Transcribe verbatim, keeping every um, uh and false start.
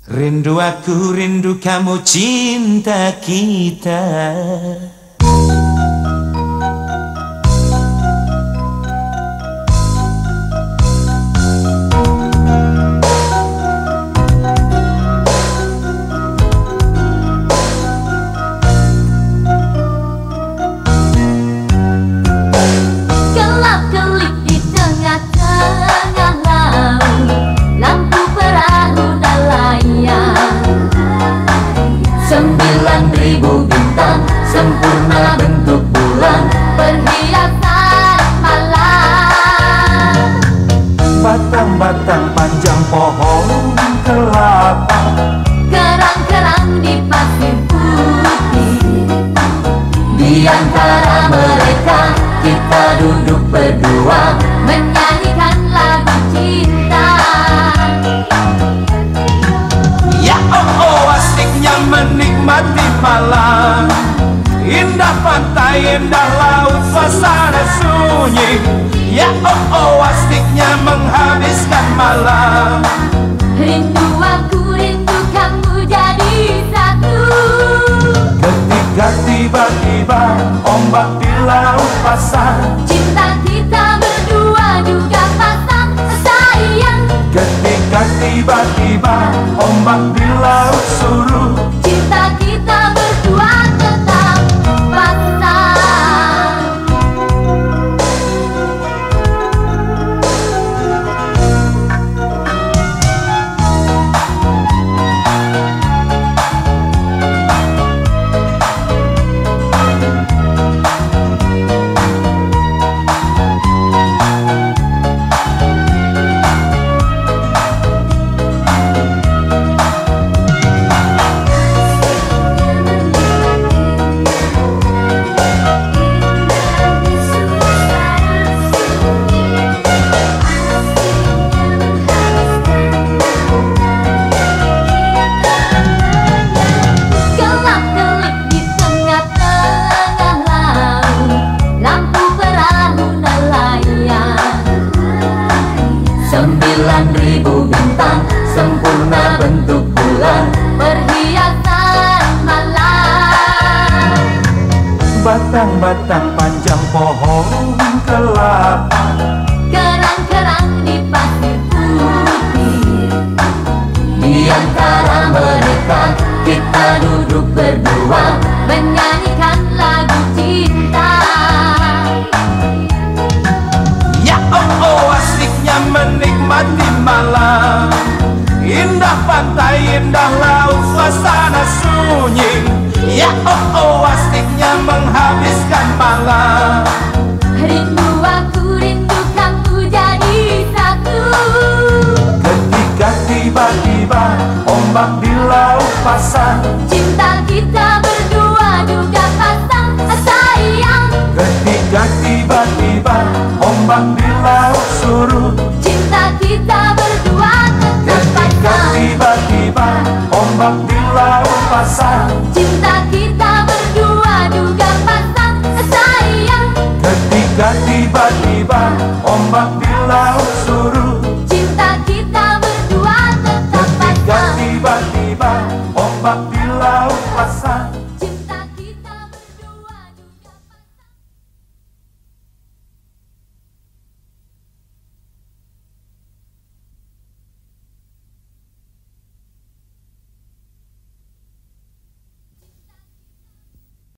Rindu aku, rindu kamu, cinta kita. Gelap-gelip di tengah-tengah laut, lampu perahu nelayan. Sembilan ribu bintang, sempurna bentuk bulan, perhiasan malam. Batang-batang panjang pohon kelapa, Kerang-kerang di pasir putih. Di antara mereka kita duduk berdua, menyanyikan lagu cinta. ya oh oh asiknya menikmati malam. Indah pantai, indah laut, suasana sunyi. Ya oh oh asiknya menghabiskan malam. Rindu aku, rindu kamu jadi satu. Ketika tiba-tiba ombak di laut pasang, Cinta kita berdua juga pasang, sayang. ketika tiba-tiba ombak di laut surut, Cinta kita berdua tetap pasang. Gelap-gelip di tengah-tengah laut, lampu perahu nelayan. sembilan ribu bintang, sempurna bentuk bulan, Perhiasan malam. batang-batang panjang pohon kelapa, Kerang-kerang di pasir putih. di antara mereka Kita duduk berdua, menyanyikan lagu cinta. ya oh oh asiknya menikmati malam. Indah pantai, indah laut, suasana sunyi. Ya oh oh asiknya menghabiskan malam. Rindu aku, rindu kamu jadi satu. Ketika tiba-tiba ombak di laut pasang, Cinta kita berdua juga pasang, sayang. ketika tiba-tiba ombak di laut surut, Cinta kita berdua tetap ketika pasang. tiba-tiba ombak di laut pasang, Cinta kita berdua juga pasang, sayang. ketika tiba-tiba ombak di laut surut, Cinta kita berdua tetap ketika pasang. tiba-tiba ombak di